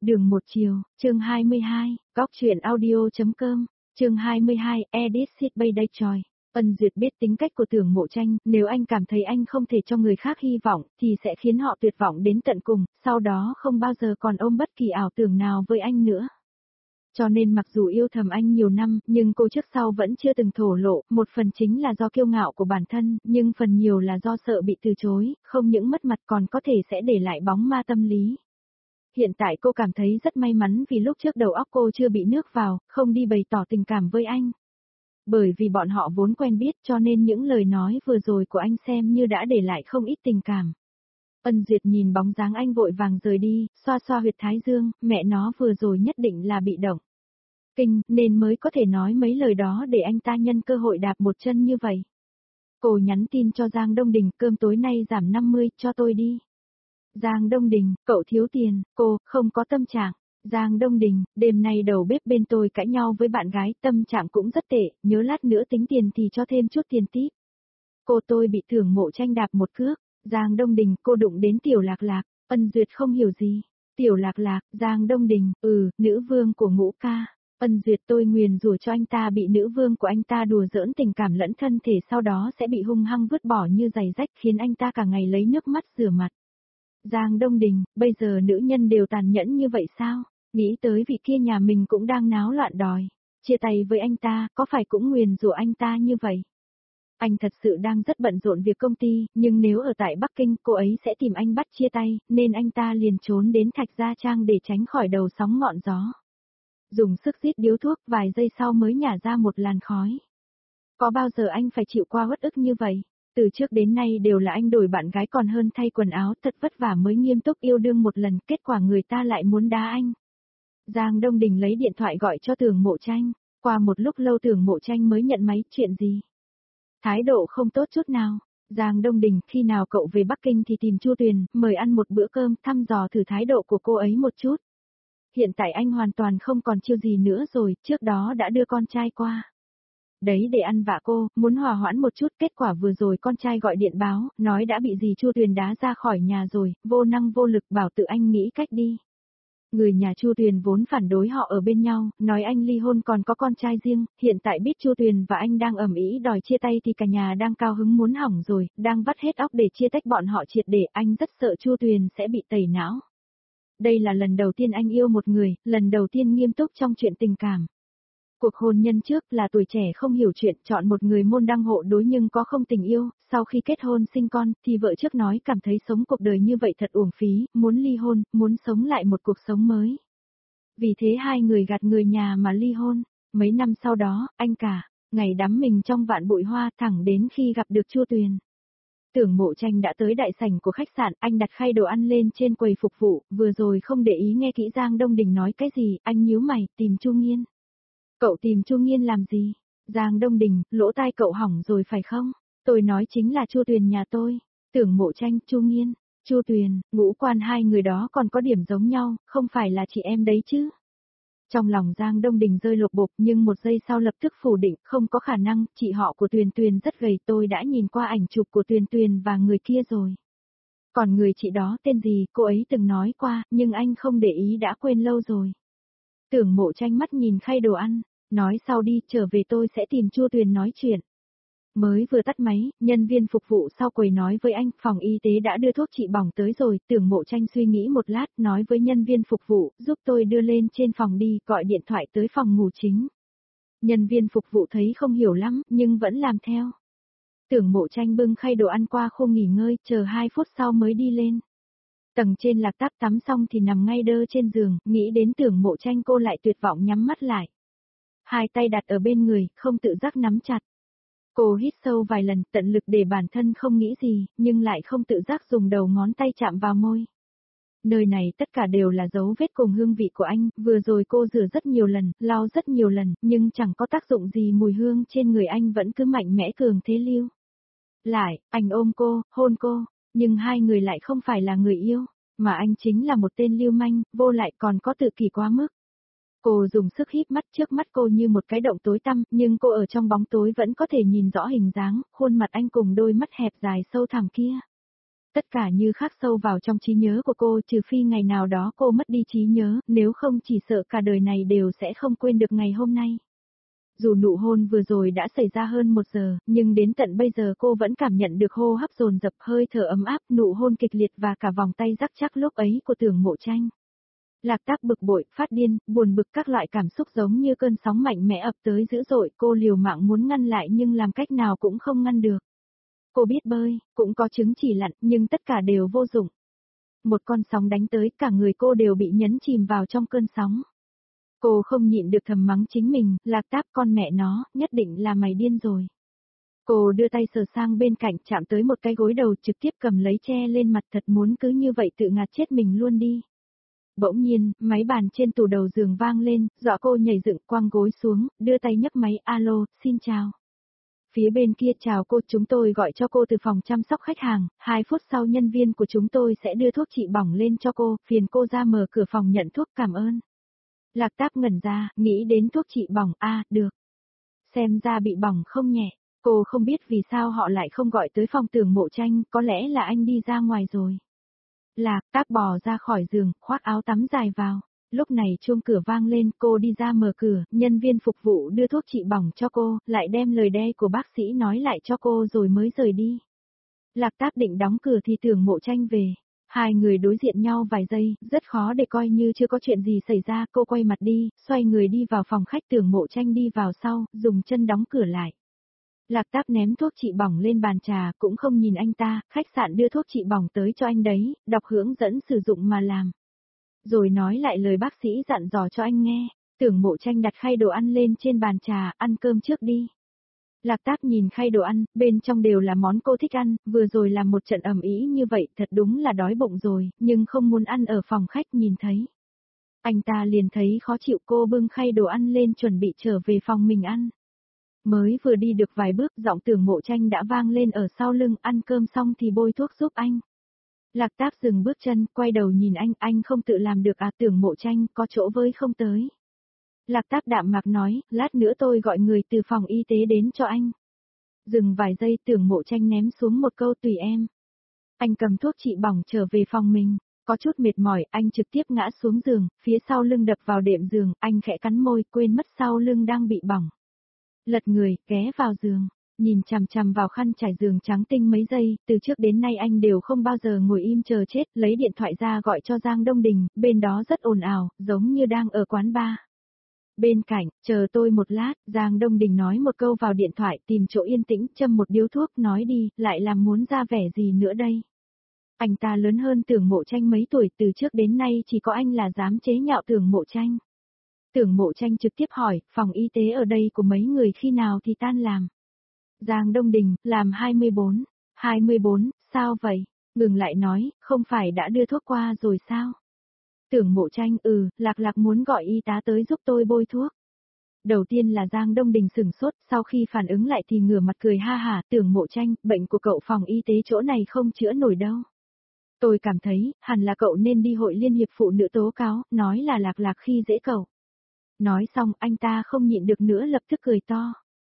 Đường một chiều, chương 22, góc truyện audio.com, chương 22, edit sheet bay đây tròi. Ân Duyệt biết tính cách của Tưởng Mộ Tranh, nếu anh cảm thấy anh không thể cho người khác hy vọng, thì sẽ khiến họ tuyệt vọng đến tận cùng, sau đó không bao giờ còn ôm bất kỳ ảo tưởng nào với anh nữa. Cho nên mặc dù yêu thầm anh nhiều năm, nhưng cô trước sau vẫn chưa từng thổ lộ, một phần chính là do kiêu ngạo của bản thân, nhưng phần nhiều là do sợ bị từ chối, không những mất mặt còn có thể sẽ để lại bóng ma tâm lý. Hiện tại cô cảm thấy rất may mắn vì lúc trước đầu óc cô chưa bị nước vào, không đi bày tỏ tình cảm với anh. Bởi vì bọn họ vốn quen biết cho nên những lời nói vừa rồi của anh xem như đã để lại không ít tình cảm. Ân Duyệt nhìn bóng dáng anh vội vàng rời đi, xoa xoa huyệt thái dương, mẹ nó vừa rồi nhất định là bị động. Kinh, nên mới có thể nói mấy lời đó để anh ta nhân cơ hội đạp một chân như vậy. Cô nhắn tin cho Giang Đông Đình, cơm tối nay giảm 50, cho tôi đi. Giang Đông Đình, cậu thiếu tiền, cô, không có tâm trạng. Giang Đông Đình, đêm nay đầu bếp bên tôi cãi nhau với bạn gái, tâm trạng cũng rất tệ, nhớ lát nữa tính tiền thì cho thêm chút tiền tip. Cô tôi bị Tưởng Mộ Tranh đạp một cước. Giang Đông Đình, cô đụng đến Tiểu Lạc Lạc. Ân Duyệt không hiểu gì. Tiểu Lạc Lạc, Giang Đông Đình, nữ vương của Ngũ ca. Ân Duyệt, tôi nguyền rủa cho anh ta bị nữ vương của anh ta đùa giỡn tình cảm lẫn thân thể, sau đó sẽ bị hung hăng vứt bỏ như giày rách, khiến anh ta cả ngày lấy nước mắt rửa mặt. Giang Đông Đình, bây giờ nữ nhân đều tàn nhẫn như vậy sao? Nghĩ tới vị kia nhà mình cũng đang náo loạn đòi chia tay với anh ta, có phải cũng nguyền rủa anh ta như vậy? Anh thật sự đang rất bận rộn việc công ty, nhưng nếu ở tại Bắc Kinh cô ấy sẽ tìm anh bắt chia tay, nên anh ta liền trốn đến Thạch Gia Trang để tránh khỏi đầu sóng ngọn gió. Dùng sức rít điếu thuốc, vài giây sau mới nhả ra một làn khói. Có bao giờ anh phải chịu qua uất ức như vậy? Từ trước đến nay đều là anh đổi bạn gái còn hơn thay quần áo, thật vất vả mới nghiêm túc yêu đương một lần, kết quả người ta lại muốn đá anh. Giang Đông Đình lấy điện thoại gọi cho Tưởng Mộ Tranh, qua một lúc lâu Tưởng Mộ Tranh mới nhận máy, chuyện gì? Thái độ không tốt chút nào. Giang Đông Đình, khi nào cậu về Bắc Kinh thì tìm Chu Tuyền, mời ăn một bữa cơm, thăm dò thử thái độ của cô ấy một chút. Hiện tại anh hoàn toàn không còn chiêu gì nữa rồi, trước đó đã đưa con trai qua. Đấy để ăn vạ cô, muốn hòa hoãn một chút, kết quả vừa rồi con trai gọi điện báo, nói đã bị dì Chu Tuyền đá ra khỏi nhà rồi, vô năng vô lực, bảo tự anh nghĩ cách đi. Người nhà Chu Tuyền vốn phản đối họ ở bên nhau, nói anh ly hôn còn có con trai riêng, hiện tại biết Chu Tuyền và anh đang ầm ĩ đòi chia tay thì cả nhà đang cao hứng muốn hỏng rồi, đang vắt hết óc để chia tách bọn họ triệt để, anh rất sợ Chu Tuyền sẽ bị tẩy não. Đây là lần đầu tiên anh yêu một người, lần đầu tiên nghiêm túc trong chuyện tình cảm. Cuộc hôn nhân trước là tuổi trẻ không hiểu chuyện, chọn một người môn đăng hộ đối nhưng có không tình yêu, sau khi kết hôn sinh con, thì vợ trước nói cảm thấy sống cuộc đời như vậy thật uổng phí, muốn ly hôn, muốn sống lại một cuộc sống mới. Vì thế hai người gạt người nhà mà ly hôn. Mấy năm sau đó, anh cả, ngày đắm mình trong vạn bụi hoa thẳng đến khi gặp được Chu Tuyền. Tưởng Mộ Tranh đã tới đại sảnh của khách sạn, anh đặt khay đồ ăn lên trên quầy phục vụ, vừa rồi không để ý nghe kỹ Giang Đông Đình nói cái gì, anh nhíu mày, tìm Chu Nghiên. Cậu tìm Chu Nghiên làm gì? Giang Đông Đình, lỗ tai cậu hỏng rồi phải không? Tôi nói chính là Chu Tuyền nhà tôi. Tưởng Mộ Tranh, Chu Nghiên, Chu Tuyền, ngũ quan hai người đó còn có điểm giống nhau, không phải là chị em đấy chứ? Trong lòng Giang Đông Đình rơi lột bột nhưng một giây sau lập tức phủ định, không có khả năng, chị họ của Tuyền Tuyền rất gầy, tôi đã nhìn qua ảnh chụp của Tuyền Tuyền và người kia rồi. Còn người chị đó tên gì, cô ấy từng nói qua, nhưng anh không để ý đã quên lâu rồi. Tưởng Mộ Tranh mắt nhìn khay đồ ăn, nói sau đi, trở về tôi sẽ tìm Chu Tuyền nói chuyện. Mới vừa tắt máy, nhân viên phục vụ sau quầy nói với anh, phòng y tế đã đưa thuốc trị bỏng tới rồi, Tưởng Mộ Tranh suy nghĩ một lát, nói với nhân viên phục vụ, giúp tôi đưa lên trên phòng đi, gọi điện thoại tới phòng ngủ chính. Nhân viên phục vụ thấy không hiểu lắm, nhưng vẫn làm theo. Tưởng Mộ Tranh bưng khay đồ ăn qua khu nghỉ ngơi, chờ 2 phút sau mới đi lên. Tầng trên Lạc Tác tắm xong thì nằm ngay đơ trên giường, nghĩ đến Tưởng Mộ Tranh cô lại tuyệt vọng nhắm mắt lại. Hai tay đặt ở bên người, không tự giác nắm chặt. Cô hít sâu vài lần, tận lực để bản thân không nghĩ gì, nhưng lại không tự giác dùng đầu ngón tay chạm vào môi. Nơi này tất cả đều là dấu vết cùng hương vị của anh, vừa rồi cô rửa rất nhiều lần, lau rất nhiều lần, nhưng chẳng có tác dụng gì, mùi hương trên người anh vẫn cứ mạnh mẽ cường thế lưu. Lại, anh ôm cô, hôn cô, nhưng hai người lại không phải là người yêu, mà anh chính là một tên lưu manh, vô lại còn có tự kỷ quá mức. Cô dùng sức híp mắt, trước mắt cô như một cái động tối tăm, nhưng cô ở trong bóng tối vẫn có thể nhìn rõ hình dáng, khuôn mặt anh cùng đôi mắt hẹp dài sâu thẳm kia. Tất cả như khắc sâu vào trong trí nhớ của cô, trừ phi ngày nào đó cô mất đi trí nhớ, nếu không chỉ sợ cả đời này đều sẽ không quên được ngày hôm nay. Dù nụ hôn vừa rồi đã xảy ra hơn 1 giờ, nhưng đến tận bây giờ cô vẫn cảm nhận được hô hấp dồn dập, hơi thở ấm áp, nụ hôn kịch liệt và cả vòng tay rắc chắc lúc ấy của Tưởng Mộ Tranh. Lạc Tác bực bội, phát điên, buồn bực, các loại cảm xúc giống như cơn sóng mạnh mẽ ập tới dữ dội, cô liều mạng muốn ngăn lại nhưng làm cách nào cũng không ngăn được. Cô biết bơi, cũng có chứng chỉ lặn, nhưng tất cả đều vô dụng. Một con sóng đánh tới, cả người cô đều bị nhấn chìm vào trong cơn sóng. Cô không nhịn được thầm mắng chính mình, Lạc Tác, con mẹ nó, nhất định là mày điên rồi. Cô đưa tay sờ sang bên cạnh, chạm tới một cái gối đầu, trực tiếp cầm lấy che lên mặt, thật muốn cứ như vậy tự ngạt chết mình luôn đi. Bỗng nhiên, máy bàn trên tủ đầu giường vang lên, dọa cô nhảy dựng, quăng gối xuống, đưa tay nhấc máy, alo, xin chào. Phía bên kia, chào cô, chúng tôi gọi cho cô từ phòng chăm sóc khách hàng, 2 phút sau nhân viên của chúng tôi sẽ đưa thuốc trị bỏng lên cho cô, phiền cô ra mở cửa phòng nhận thuốc, cảm ơn. Lạc Tác ngẩn ra, nghĩ đến thuốc trị bỏng, được. Xem ra bị bỏng không nhẹ, cô không biết vì sao họ lại không gọi tới phòng Tưởng Mộ Tranh, có lẽ là anh đi ra ngoài rồi. Lạc Tác bò ra khỏi giường, khoác áo tắm dài vào. Lúc này chuông cửa vang lên, cô đi ra mở cửa, nhân viên phục vụ đưa thuốc trị bỏng cho cô, lại đem lời đe của bác sĩ nói lại cho cô rồi mới rời đi. Lạc Tác định đóng cửa thì Tưởng Mộ Tranh về. Hai người đối diện nhau vài giây, rất khó để coi như chưa có chuyện gì xảy ra, cô quay mặt đi, xoay người đi vào phòng khách, Tưởng Mộ Tranh đi vào sau, dùng chân đóng cửa lại. Lạc Tác ném thuốc trị bỏng lên bàn trà, cũng không nhìn anh ta, khách sạn đưa thuốc trị bỏng tới cho anh đấy, đọc hướng dẫn sử dụng mà làm. Rồi nói lại lời bác sĩ dặn dò cho anh nghe, Tưởng Mộ Tranh đặt khay đồ ăn lên trên bàn trà, ăn cơm trước đi. Lạc Tác nhìn khay đồ ăn, bên trong đều là món cô thích ăn, vừa rồi làm một trận ầm ĩ như vậy, thật đúng là đói bụng rồi, nhưng không muốn ăn ở phòng khách nhìn thấy. Anh ta liền thấy khó chịu, cô bưng khay đồ ăn lên chuẩn bị trở về phòng mình ăn. Mới vừa đi được vài bước, giọng Tưởng Mộ Tranh đã vang lên ở sau lưng, ăn cơm xong thì bôi thuốc giúp anh. Lạc Tác dừng bước chân, quay đầu nhìn anh không tự làm được à? Tưởng Mộ Tranh, có chỗ với không tới. Lạc Tác đạm mạc nói, lát nữa tôi gọi người từ phòng y tế đến cho anh. Dừng vài giây, Tưởng Mộ Tranh ném xuống một câu, tùy em. Anh cầm thuốc trị bỏng trở về phòng mình, có chút mệt mỏi, anh trực tiếp ngã xuống giường, phía sau lưng đập vào đệm giường, anh khẽ cắn môi, quên mất sau lưng đang bị bỏng. Lật người, ghé vào giường, nhìn chằm chằm vào khăn trải giường trắng tinh mấy giây, từ trước đến nay anh đều không bao giờ ngồi im chờ chết, lấy điện thoại ra gọi cho Giang Đông Đình, bên đó rất ồn ào, giống như đang ở quán bar. Bên cạnh, chờ tôi một lát, Giang Đông Đình nói một câu vào điện thoại, tìm chỗ yên tĩnh, châm một điếu thuốc, nói đi, lại làm muốn ra vẻ gì nữa đây. Anh ta lớn hơn Tưởng Mộ Tranh mấy tuổi, từ trước đến nay chỉ có anh là dám chế nhạo Tưởng Mộ Tranh. Tưởng Mộ Tranh trực tiếp hỏi, phòng y tế ở đây của mấy người khi nào thì tan làm. Giang Đông Đình, làm 24. 24, sao vậy? Ngừng lại nói, không phải đã đưa thuốc qua rồi sao? Tưởng Mộ Tranh, Lạc muốn gọi y tá tới giúp tôi bôi thuốc. Đầu tiên là Giang Đông Đình sửng sốt, sau khi phản ứng lại thì ngửa mặt cười ha hả, Tưởng Mộ Tranh, bệnh của cậu phòng y tế chỗ này không chữa nổi đâu. Tôi cảm thấy, hẳn là cậu nên đi hội liên hiệp phụ nữ tố cáo, nói là Lạc khi dễ cậu. Nói xong, anh ta không nhịn được nữa lập tức cười to.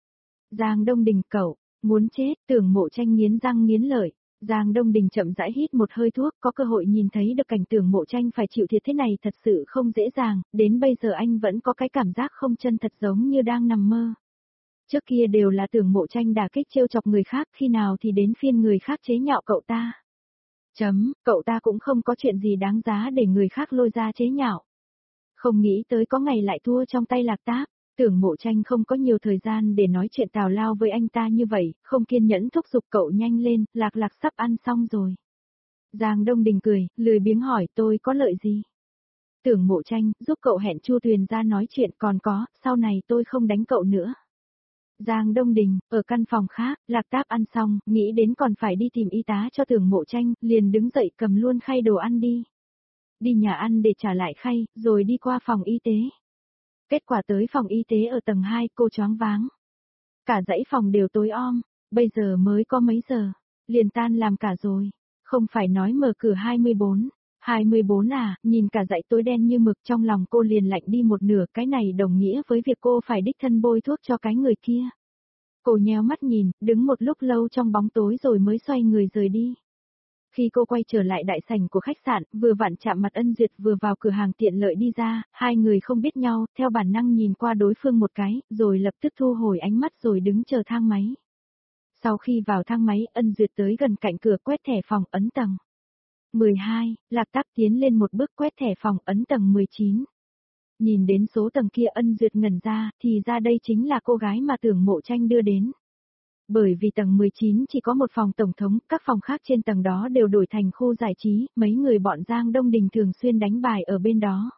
Giang Đông Đình, cậu, muốn chết, Tưởng Mộ Tranh nghiến răng nghiến lợi. Giang Đông Đình chậm rãi hít một hơi thuốc, có cơ hội nhìn thấy được cảnh Tưởng Mộ Tranh phải chịu thiệt thế này thật sự không dễ dàng, đến bây giờ anh vẫn có cái cảm giác không chân thật giống như đang nằm mơ. Trước kia đều là Tưởng Mộ Tranh đả kích trêu chọc người khác, khi nào thì đến phiên người khác chế nhạo cậu ta. Cậu ta cũng không có chuyện gì đáng giá để người khác lôi ra chế nhạo. Không nghĩ tới có ngày lại thua trong tay Lạc Tác. Tưởng Mộ Tranh không có nhiều thời gian để nói chuyện tào lao với anh ta như vậy, không kiên nhẫn thúc giục cậu nhanh lên, Lạc sắp ăn xong rồi. Giang Đông Đình cười, lười biếng hỏi tôi có lợi gì. Tưởng Mộ Tranh, giúp cậu hẹn Chu Tuyền ra nói chuyện, còn có, sau này tôi không đánh cậu nữa. Giang Đông Đình, ở căn phòng khác, Lạc Tác ăn xong, nghĩ đến còn phải đi tìm y tá cho Tưởng Mộ Tranh, liền đứng dậy cầm luôn khay đồ ăn đi. Đi nhà ăn để trả lại khay, rồi đi qua phòng y tế. Kết quả tới phòng y tế ở tầng 2, cô choáng váng. Cả dãy phòng đều tối om, bây giờ mới có mấy giờ, liền tan làm cả rồi. Không phải nói mở cửa 24. 24 à, nhìn cả dãy tối đen như mực, trong lòng cô liền lạnh đi một nửa, cái này đồng nghĩa với việc cô phải đích thân bôi thuốc cho cái người kia. Cô nheo mắt nhìn, đứng một lúc lâu trong bóng tối rồi mới xoay người rời đi. Khi cô quay trở lại đại sảnh của khách sạn, vừa vặn chạm mặt Ân Duyệt vừa vào cửa hàng tiện lợi đi ra, hai người không biết nhau, theo bản năng nhìn qua đối phương một cái, rồi lập tức thu hồi ánh mắt rồi đứng chờ thang máy. Sau khi vào thang máy, Ân Duyệt tới gần cạnh cửa quét thẻ phòng ấn tầng 12, Lạc Táp tiến lên một bước quét thẻ phòng ấn tầng 19. Nhìn đến số tầng kia Ân Duyệt ngẩn ra, thì ra đây chính là cô gái mà Tưởng Mộ Tranh đưa đến. Bởi vì tầng 19 chỉ có một phòng tổng thống, các phòng khác trên tầng đó đều đổi thành khu giải trí, mấy người bọn Giang Đông Đình thường xuyên đánh bài ở bên đó.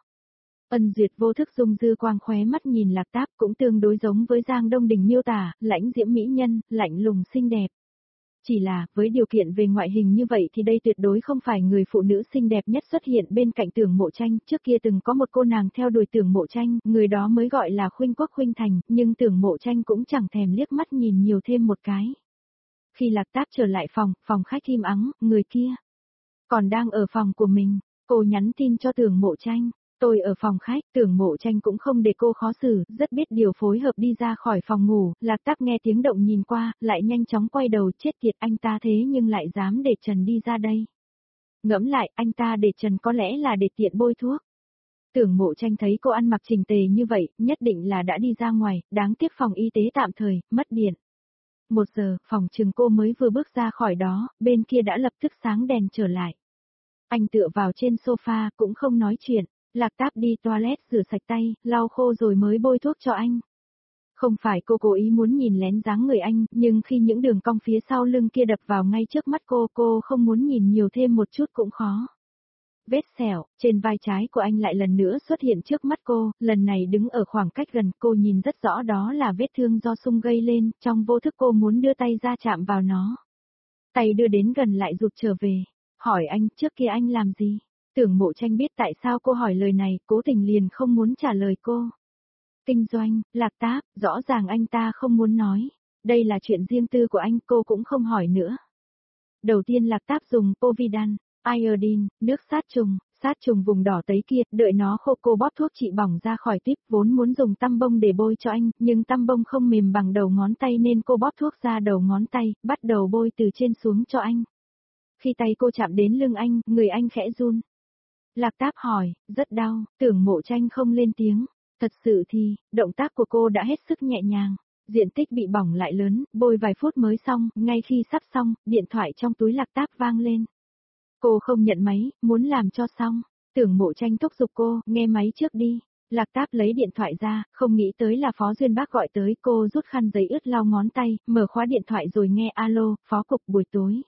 Ân Duyệt vô thức dùng dư quang khóe mắt nhìn Lạc Táp cũng tương đối giống với Giang Đông Đình miêu tả, lãnh diễm mỹ nhân, lạnh lùng xinh đẹp. Chỉ là, với điều kiện về ngoại hình như vậy thì đây tuyệt đối không phải người phụ nữ xinh đẹp nhất xuất hiện bên cạnh Tưởng Mộ Tranh, trước kia từng có một cô nàng theo đuổi Tưởng Mộ Tranh, người đó mới gọi là Khuynh Quốc Khuynh Thành, nhưng Tưởng Mộ Tranh cũng chẳng thèm liếc mắt nhìn nhiều thêm một cái. Khi Lạc Táp trở lại phòng khách im ắng, người kia còn đang ở phòng của mình, cô nhắn tin cho Tưởng Mộ Tranh. Tôi ở phòng khách, Tưởng Mộ Tranh cũng không để cô khó xử, rất biết điều phối hợp đi ra khỏi phòng ngủ, Lạc Táp nghe tiếng động nhìn qua, lại nhanh chóng quay đầu chết tiệt anh ta thế nhưng lại dám để Trần đi ra đây. Ngẫm lại, anh ta để Trần có lẽ là để tiện bôi thuốc. Tưởng Mộ Tranh thấy cô ăn mặc chỉnh tề như vậy, nhất định là đã đi ra ngoài, đáng tiếc phòng y tế tạm thời, mất điện. 1 giờ, phòng chừng cô mới vừa bước ra khỏi đó, bên kia đã lập tức sáng đèn trở lại. Anh tựa vào trên sofa, cũng không nói chuyện. Lạc Táp đi toilet rửa sạch tay, lau khô rồi mới bôi thuốc cho anh. Không phải cô cố ý muốn nhìn lén dáng người anh, nhưng khi những đường cong phía sau lưng kia đập vào ngay trước mắt cô không muốn nhìn nhiều thêm một chút cũng khó. Vết sẹo, trên vai trái của anh lại lần nữa xuất hiện trước mắt cô, lần này đứng ở khoảng cách gần cô nhìn rất rõ đó là vết thương do sung gây lên, trong vô thức cô muốn đưa tay ra chạm vào nó. Tay đưa đến gần lại rụt trở về, hỏi anh trước kia anh làm gì? Tưởng Mộ Tranh biết tại sao cô hỏi lời này, cố tình liền không muốn trả lời cô. Kinh doanh, Lạc Táp, rõ ràng anh ta không muốn nói. Đây là chuyện riêng tư của anh, cô cũng không hỏi nữa. Đầu tiên Lạc Táp dùng Povidone, iodine, nước sát trùng vùng đỏ tấy kia, đợi nó khô cô bóp thuốc trị bỏng ra khỏi tuyếp, vốn muốn dùng tăm bông để bôi cho anh, nhưng tăm bông không mềm bằng đầu ngón tay nên cô bóp thuốc ra đầu ngón tay, bắt đầu bôi từ trên xuống cho anh. Khi tay cô chạm đến lưng anh, người anh khẽ run. Lạc Táp hỏi, rất đau, Tưởng Mộ Tranh không lên tiếng. Thật sự thì, động tác của cô đã hết sức nhẹ nhàng. Diện tích bị bỏng lại lớn, bôi vài phút mới xong, ngay khi sắp xong, điện thoại trong túi Lạc Táp vang lên. Cô không nhận máy, muốn làm cho xong. Tưởng Mộ Tranh thúc giục cô, nghe máy trước đi. Lạc Táp lấy điện thoại ra, không nghĩ tới là Phó Duyên Bác gọi tới, cô rút khăn giấy ướt lau ngón tay, mở khóa điện thoại rồi nghe alo, Phó Cục buổi tối.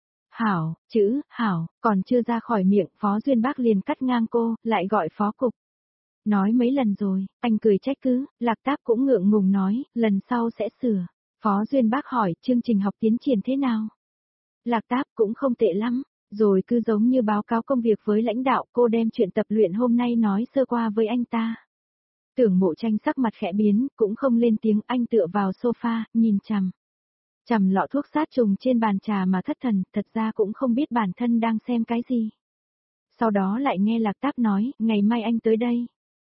Hảo, chữ, Hảo, còn chưa ra khỏi miệng, Phó Duyên Bác liền cắt ngang cô, lại gọi Phó Cục. Nói mấy lần rồi, anh cười trách cứ, Lạc Táp cũng ngượng ngùng nói, lần sau sẽ sửa. Phó Duyên Bác hỏi, chương trình học tiến triển thế nào? Lạc Táp cũng không tệ lắm, rồi cứ giống như báo cáo công việc với lãnh đạo, cô đem chuyện tập luyện hôm nay nói sơ qua với anh ta. Tưởng Mộ Tranh sắc mặt khẽ biến, cũng không lên tiếng, anh tựa vào sofa, nhìn chằm lọ thuốc sát trùng trên bàn trà mà thất thần, thật ra cũng không biết bản thân đang xem cái gì. Sau đó lại nghe Lạc Táp nói, ngày mai anh tới đây.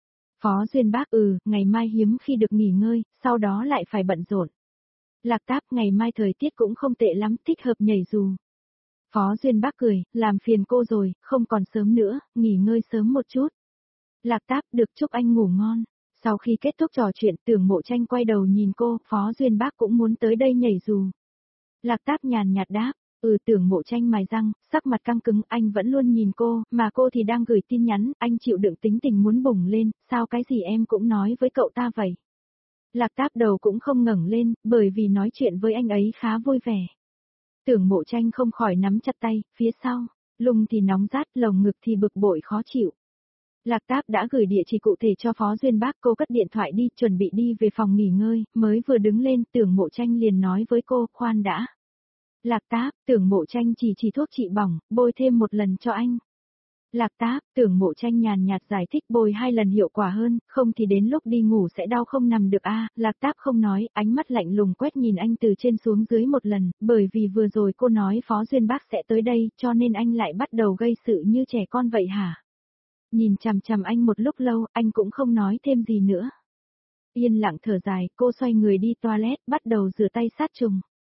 Phó Duyên Bác ngày mai hiếm khi được nghỉ ngơi, sau đó lại phải bận rộn. Lạc Táp ngày mai thời tiết cũng không tệ lắm, thích hợp nhảy dù. Phó Duyên Bác cười, làm phiền cô rồi, không còn sớm nữa, nghỉ ngơi sớm một chút. Lạc Táp được chúc anh ngủ ngon. Sau khi kết thúc trò chuyện, Tưởng Mộ Tranh quay đầu nhìn cô, Phó Duyên Bác cũng muốn tới đây nhảy dù. Lạc Táp nhàn nhạt đáp, Tưởng Mộ Tranh mài răng, sắc mặt căng cứng, anh vẫn luôn nhìn cô, mà cô thì đang gửi tin nhắn, anh chịu đựng tính tình muốn bùng lên, sao cái gì em cũng nói với cậu ta vậy. Lạc Táp đầu cũng không ngẩng lên, bởi vì nói chuyện với anh ấy khá vui vẻ. Tưởng Mộ Tranh không khỏi nắm chặt tay, phía sau, lưng thì nóng rát, lồng ngực thì bực bội khó chịu. Lạc Táp đã gửi địa chỉ cụ thể cho Phó Duyên Bác, cô cất điện thoại đi, chuẩn bị đi về phòng nghỉ ngơi, mới vừa đứng lên, Tưởng Mộ Tranh liền nói với cô, khoan đã. Lạc Táp, Tưởng Mộ Tranh chỉ thuốc trị bỏng, bôi thêm một lần cho anh. Lạc Táp, Tưởng Mộ Tranh nhàn nhạt giải thích bôi 2 lần hiệu quả hơn, không thì đến lúc đi ngủ sẽ đau không nằm được Lạc Táp không nói, ánh mắt lạnh lùng quét nhìn anh từ trên xuống dưới một lần, bởi vì vừa rồi cô nói Phó Duyên Bác sẽ tới đây, cho nên anh lại bắt đầu gây sự như trẻ con vậy hả? Nhìn chằm anh một lúc lâu, anh cũng không nói thêm gì nữa. Yên lặng thở dài, cô xoay người đi toilet, bắt đầu rửa tay sát trùng.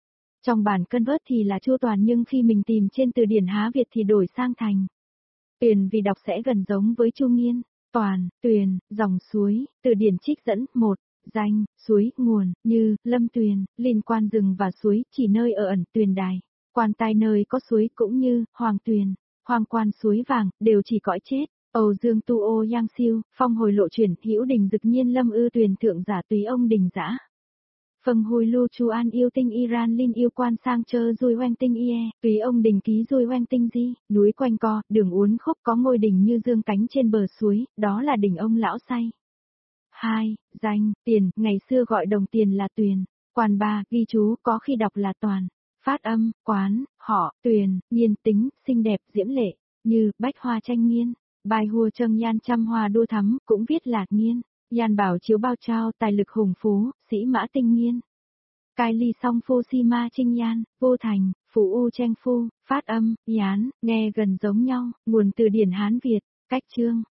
Trong bản cân vớt thì là Chu Toàn nhưng khi mình tìm trên từ điển Há Việt thì đổi sang thành Tuyền vì đọc sẽ gần giống với Chu Nghiên. Toàn, Tuyền, dòng suối, từ điển trích dẫn, 1. Danh, suối, nguồn, như, lâm tuyền, liên quan rừng và suối, chỉ nơi ở ẩn tuyền đài. Quan tai nơi có suối cũng như, hoàng tuyền, hoàng quan suối vàng, đều chỉ cõi chết. Âu Dương Tu Ô Yang Siêu, phong hồi lộ chuyển, hữu đình dực nhiên lâm ư tuyền thượng giả tùy ông đình dã. Phần hồi lưu chu an yêu tinh Iran linh yêu quan sang chơ dùi hoang tinh ie, tùy ông đình ký dùi hoang tinh di, núi quanh co, đường uốn khúc có ngôi đình như dương cánh trên bờ suối, đó là đình ông lão say. 2. Danh, tiền, ngày xưa gọi đồng tiền là tuyền. Quan 3, ghi chú, có khi đọc là toàn. Phát âm, quán, họ, tuyền, nhiên tính, xinh đẹp, diễm lệ, như, bách hoa tranh nghiên. Bài hùa trâng yan trăm hoa đua thắm, cũng viết là nghiên. Yan bảo chiếu bao trao, tài lực hùng phú, sĩ mã tinh nghiên. Cai ly song phu si ma trinh yan, vô thành, phủ u tranh phu, phát âm, yán, nghe gần giống nhau, nguồn từ điển Hán Việt, cách chương.